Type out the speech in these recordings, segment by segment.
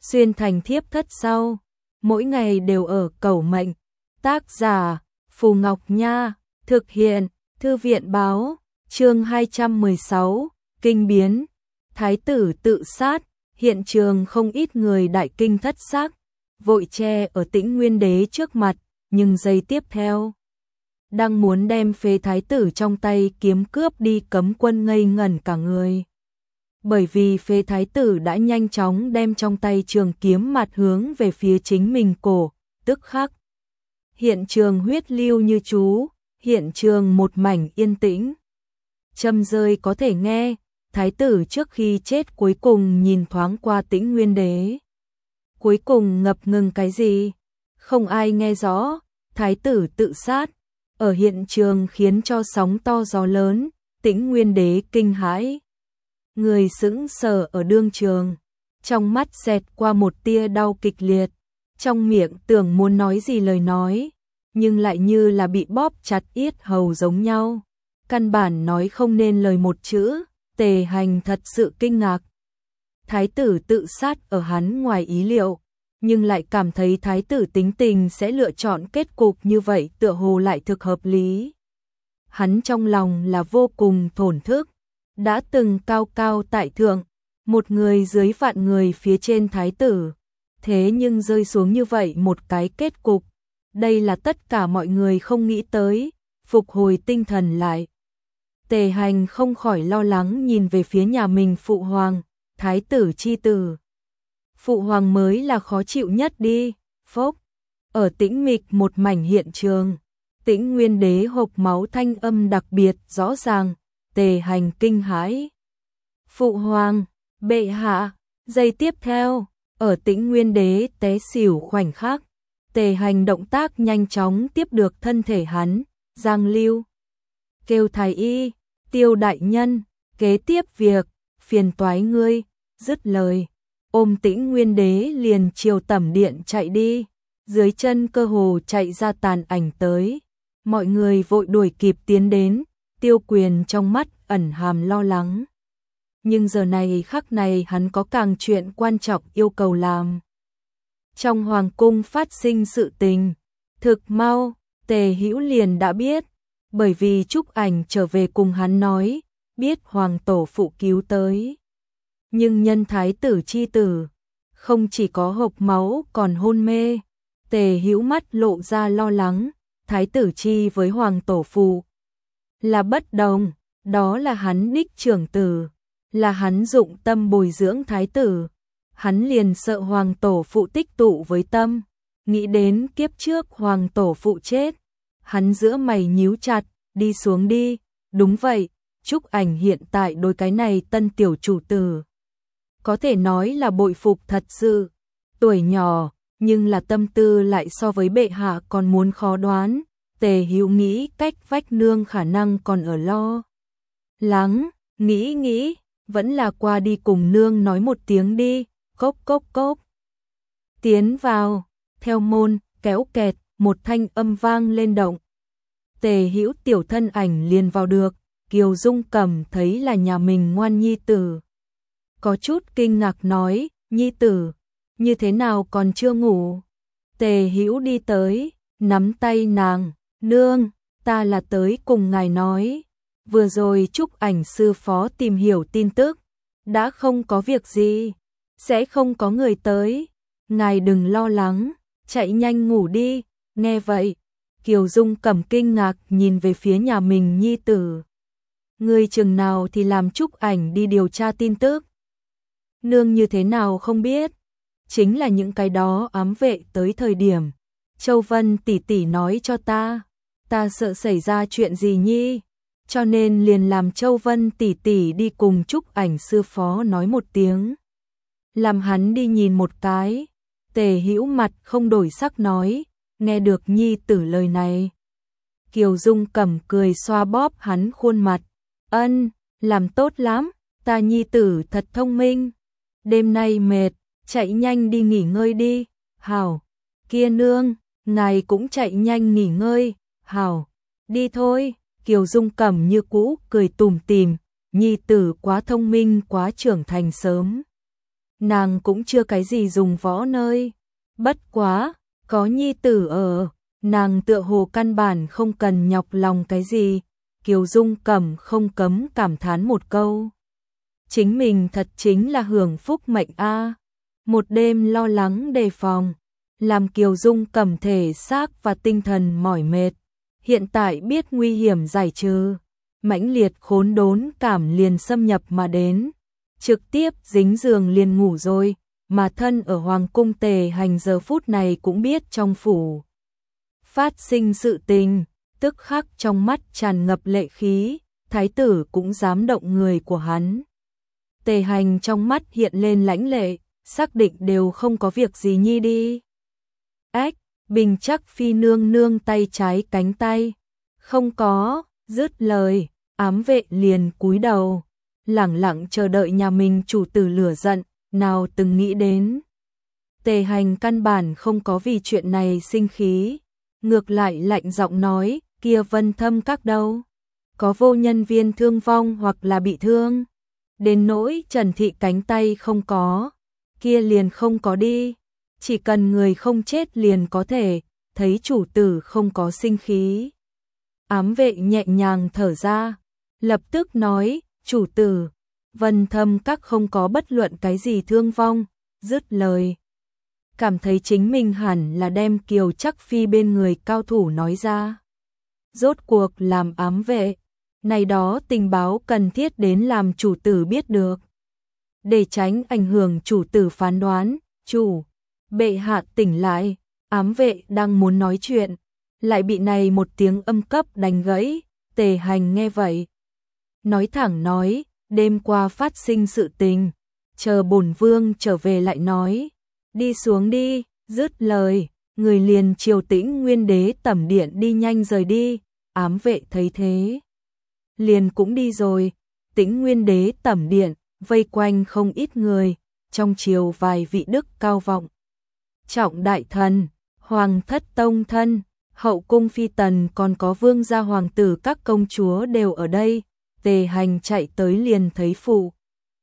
xuyên thành thiếp thất sau, mỗi ngày đều ở cầu mệnh. Tác giả Phù Ngọc Nha, thực hiện Thư viện Báo, chương 216, kinh biến, thái tử tự sát, hiện trường không ít người đại kinh thất sắc, vội che ở Tĩnh Nguyên Đế trước mặt, nhưng giây tiếp theo, đang muốn đem phế thái tử trong tay kiếm cướp đi, Cấm Quân ngây ngẩn cả người. Bởi vì phế thái tử đã nhanh chóng đem trong tay trường kiếm mặt hướng về phía chính mình cổ, tức khắc. Hiện trường huyết lưu như chú, hiện trường một mảnh yên tĩnh. Châm rơi có thể nghe, thái tử trước khi chết cuối cùng nhìn thoáng qua Tĩnh Nguyên Đế. Cuối cùng ngập ngừng cái gì? Không ai nghe rõ, thái tử tự sát. Ở hiện trường khiến cho sóng to gió lớn, Tĩnh Nguyên Đế kinh hãi. Người sững sờ ở đương trường, trong mắt xẹt qua một tia đau kịch liệt, trong miệng tưởng muốn nói gì lời nói, nhưng lại như là bị bóp chặt yết hầu giống nhau. Căn bản nói không nên lời một chữ. Tề Hành thật sự kinh ngạc. Thái tử tự sát ở hắn ngoài ý liệu, nhưng lại cảm thấy thái tử tính tình sẽ lựa chọn kết cục như vậy tựa hồ lại thực hợp lý. Hắn trong lòng là vô cùng thổn thức, đã từng cao cao tại thượng, một người dưới vạn người phía trên thái tử, thế nhưng rơi xuống như vậy một cái kết cục. Đây là tất cả mọi người không nghĩ tới, phục hồi tinh thần lại. Tề Hành không khỏi lo lắng nhìn về phía nhà mình phụ hoàng, thái tử chi tử. Phụ hoàng mới là khó chịu nhất đi, phốc. Ở tĩnh mịch một mảnh hiện trường, Tĩnh Nguyên Đế hộc máu thanh âm đặc biệt rõ ràng, Tề Hành kinh hãi. Phụ hoàng, bệ hạ, giây tiếp theo, ở Tĩnh Nguyên Đế té xỉu khoảnh khắc, Tề Hành động tác nhanh chóng tiếp được thân thể hắn, Giang Lưu. Kêu thái y, Tiêu đại nhân, kế tiếp việc, phiền toái ngươi, dứt lời. Ôm Tĩnh Nguyên Đế liền chiều tẩm điện chạy đi, dưới chân cơ hồ chạy ra tàn ảnh tới. Mọi người vội đuổi kịp tiến đến, Tiêu Quyền trong mắt ẩn hàm lo lắng. Nhưng giờ này khắc này hắn có càng chuyện quan trọng yêu cầu làm. Trong hoàng cung phát sinh sự tình, thực mau, Tề Hữu liền đã biết, bởi vì Trúc Ảnh trở về cùng hắn nói, biết hoàng tổ phụ cứu tới. Nhưng nhân thái tử chi tử, không chỉ có hộc máu còn hôn mê. Tề Hữu mắt lộ ra lo lắng, thái tử chi với hoàng tổ phụ là bất đồng, đó là hắn đích trưởng tử, là hắn dụng tâm bồi dưỡng thái tử. Hắn liền sợ hoàng tổ phụ tích tụ với tâm, nghĩ đến kiếp trước hoàng tổ phụ chết, hắn giữa mày nhíu chặt, đi xuống đi. Đúng vậy, Trúc Ảnh hiện tại đối cái này tân tiểu chủ tử, có thể nói là bội phục thật sự. Tuổi nhỏ, nhưng là tâm tư lại so với bệ hạ còn muốn khó đoán. Tề Hữu nghĩ cách vách nương khả năng còn ở lo lắng, nghĩ, vẫn là qua đi cùng nương nói một tiếng đi. Cốc cốc cốc. Tiến vào, theo môn, kéo kẹt, một thanh âm vang lên động. Tề Hữu tiểu thân ảnh liền vào được, Kiều Dung Cẩm thấy là nhà mình ngoan nhi tử. Có chút kinh ngạc nói, nhi tử, như thế nào còn chưa ngủ? Tề Hữu đi tới, nắm tay nàng, nương, ta là tới cùng ngài nói. Vừa rồi Trúc Ảnh sư phó tìm hiểu tin tức, đã không có việc gì. Sẽ không có người tới, ngài đừng lo lắng, chạy nhanh ngủ đi. Nghe vậy, Kiều Dung Cẩm kinh ngạc nhìn về phía nhà mình nhi tử. Ngươi chừng nào thì làm Trúc Ảnh đi điều tra tin tức? Nương như thế nào không biết, chính là những cái đó ám vệ tới thời điểm Châu Vân tỷ tỷ nói cho ta sợ xảy ra chuyện gì nhi, cho nên liền làm Châu Vân tỷ tỷ đi cùng Trúc Ảnh sư phó nói một tiếng. Làm hắn đi nhìn một cái. Tề Hữu mặt không đổi sắc nói, nghe được nhi tử lời này. Kiều Dung Cẩm cười xoa bóp hắn khuôn mặt, ân, làm tốt lắm, ta nhi tử thật thông minh. Đêm nay mệt, chạy nhanh đi nghỉ ngơi đi. Hảo, kia nương, ngài cũng chạy nhanh nghỉ ngơi. Hảo, đi thôi. Kiều Dung Cẩm như cũ cười tủm tỉm, nhi tử quá thông minh, quá trưởng thành sớm. nàng cũng chưa cái gì dùng võ nơi. Bất quá, có nhi tử ở, nàng tựa hồ căn bản không cần nhọc lòng cái gì. Kiều Dung Cẩm không cấm cảm thán một câu. Chính mình thật chính là hưởng phúc mệnh a. Một đêm lo lắng đề phòng, làm Kiều Dung Cẩm thể xác và tinh thần mỏi mệt. Hiện tại biết nguy hiểm giải trừ, mãnh liệt khốn đốn cảm liền xâm nhập mà đến. Trực tiếp dính giường liền ngủ rồi, mà thân ở Hoàng cung Tề Hành giờ phút này cũng biết trong phủ phát sinh sự tình, tức khắc trong mắt tràn ngập lệ khí, thái tử cũng dám động người của hắn. Tề Hành trong mắt hiện lên lãnh lệ, xác định đều không có việc gì nhi đi. Ách, Bình Trắc Phi nương nương tay trái cánh tay. Không có, dứt lời, ám vệ liền cúi đầu, lẳng lặng chờ đợi nhà mình chủ tử lửa giận, nào từng nghĩ đến. Tề Hành căn bản không có vì chuyện này sinh khí, ngược lại lạnh giọng nói, kia Vân Thâm các đâu? Có vô nhân viên thương vong hoặc là bị thương? Đến nỗi Trần Thị cánh tay không có, kia liền không có đi. Chỉ cần người không chết liền có thể, thấy chủ tử không có sinh khí. Ám vệ nhẹ nhàng thở ra, lập tức nói, chủ tử, Vân Thâm các không có bất luận cái gì thương vong, dứt lời. Cảm thấy chính mình hẳn là đem Kiều Trắc Phi bên người cao thủ nói ra. Rốt cuộc làm ám vệ, này đó tình báo cần thiết đến làm chủ tử biết được. Để tránh ảnh hưởng chủ tử phán đoán, chủ, bệ hạ tỉnh lại, ám vệ đang muốn nói chuyện, lại bị này một tiếng âm cấp đánh gãy. Tề Hành nghe vậy, nói thẳng nói, đêm qua phát sinh sự tình, chờ bổn vương trở về lại nói, đi xuống đi, dứt lời, người liền chiều Tĩnh Nguyên Đế tẩm điện đi nhanh rời đi. Ám vệ thấy thế, liền cũng đi rồi. Tĩnh Nguyên Đế tẩm điện, vây quanh không ít người, trong triều vài vị đức cao vọng trọng đại thần, hoàng thất tông thân, hậu cung phi tần, còn có vương gia hoàng tử các công chúa đều ở đây. Tề Hành chạy tới liền thấy phụ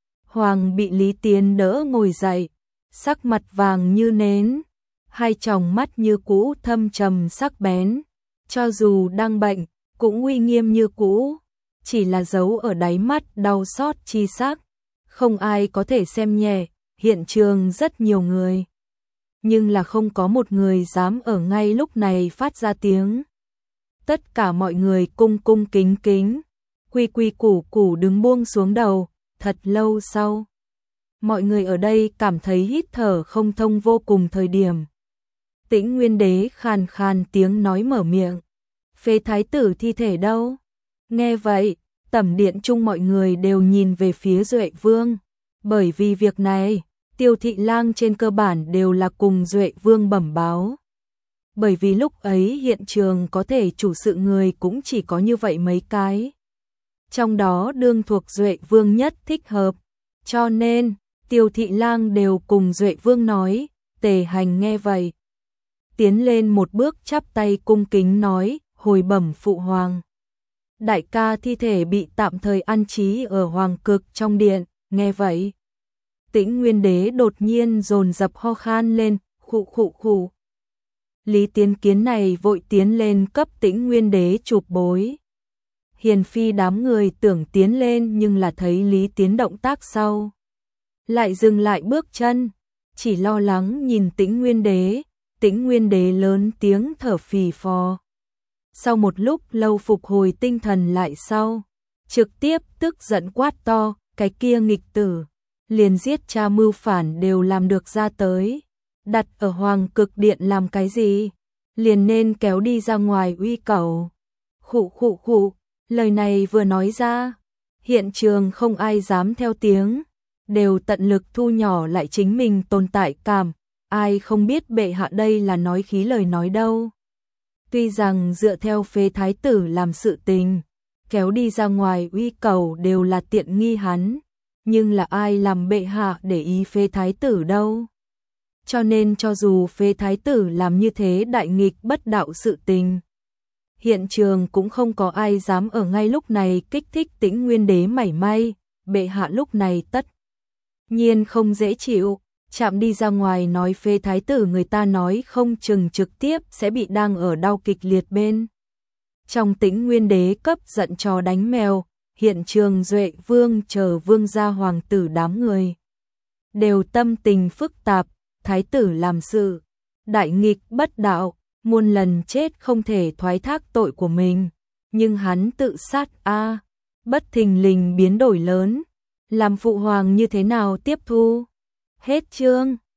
hoàng bị Lý Tiến đỡ ngồi dậy, sắc mặt vàng như nến, hai tròng mắt như cũ thâm trầm sắc bén, cho dù đang bệnh cũng uy nghiêm như cũ, chỉ là giấu ở đáy mắt đau xót chi sắc, không ai có thể xem nhẹ. Hiện trường rất nhiều người, nhưng là không có một người dám ở ngay lúc này phát ra tiếng. Tất cả mọi người cung cung kính kính, quy quy củ củ đứng buông xuống đầu. Thật lâu sau, mọi người ở đây cảm thấy hít thở không thông vô cùng thời điểm. Tĩnh Nguyên Đế khàn khàn tiếng nói mở miệng, phế thái tử thi thể đâu? Nghe vậy, tẩm điện chung mọi người đều nhìn về phía Duệ Vương, bởi vì việc này, Tiêu Thị Lang trên cơ bản đều là cùng Duệ Vương bẩm báo. Bởi vì lúc ấy hiện trường có thể chủ sự người cũng chỉ có như vậy mấy cái. Trong đó đương thuộc Duệ Vương nhất thích hợp, cho nên Tiêu Thị Lang đều cùng Duệ Vương nói. Tề Hành nghe vậy, tiến lên một bước chắp tay cung kính nói, hồi bẩm phụ hoàng. Đại ca thi thể bị tạm thời an trí ở Hoàng Cực trong điện. Nghe vậy, Tĩnh Nguyên Đế đột nhiên dồn dập ho khan lên, khụ khụ khụ. Lý Tiến Kiến này vội tiến lên cấp Tĩnh Nguyên Đế chụp bối. Hiền phi đám người tưởng tiến lên nhưng là thấy Lý Tiến động tác sau, lại dừng lại bước chân, chỉ lo lắng nhìn Tĩnh Nguyên Đế. Tĩnh Nguyên Đế lớn tiếng thở phì phò. Sau một lúc lâu phục hồi tinh thần lại sau, trực tiếp tức giận quát to, cái kia nghịch tử, liền giết cha mưu phản đều làm được ra tới, đặt ở Hoàng Cực điện làm cái gì, liền nên kéo đi ra ngoài uy cẩu. Khụ khụ khụ, lời này vừa nói ra, hiện trường không ai dám theo tiếng, đều tận lực thu nhỏ lại chính mình tồn tại cảm, ai không biết bệ hạ đây là nói khí lời nói đâu. Tuy rằng dựa theo phế thái tử làm sự tình, kéo đi ra ngoài uy cầu đều là tiện nghi hắn, nhưng là ai làm bệ hạ để ý phế thái tử đâu. Cho nên cho dù phế thái tử làm như thế đại nghịch bất đạo sự tình, hiện trường cũng không có ai dám ở ngay lúc này kích thích Tĩnh Nguyên Đế mảy may. Bệ hạ lúc này tất nhiên không dễ chịu, chạm đi ra ngoài nói phê thái tử, người ta nói không chừng trực tiếp sẽ bị đang ở đau kịch liệt bên. Trong Tĩnh Nguyên đế cấp giận chó đánh mèo, hiện trường Duệ Vương chờ vương gia hoàng tử đám người đều tâm tình phức tạp, thái tử làm sự đại nghịch bất đạo, muôn lần chết không thể thoái thác tội của mình, nhưng hắn tự sát bất thình lình biến đổi lớn, làm phụ hoàng như thế nào tiếp thu. Hết chương.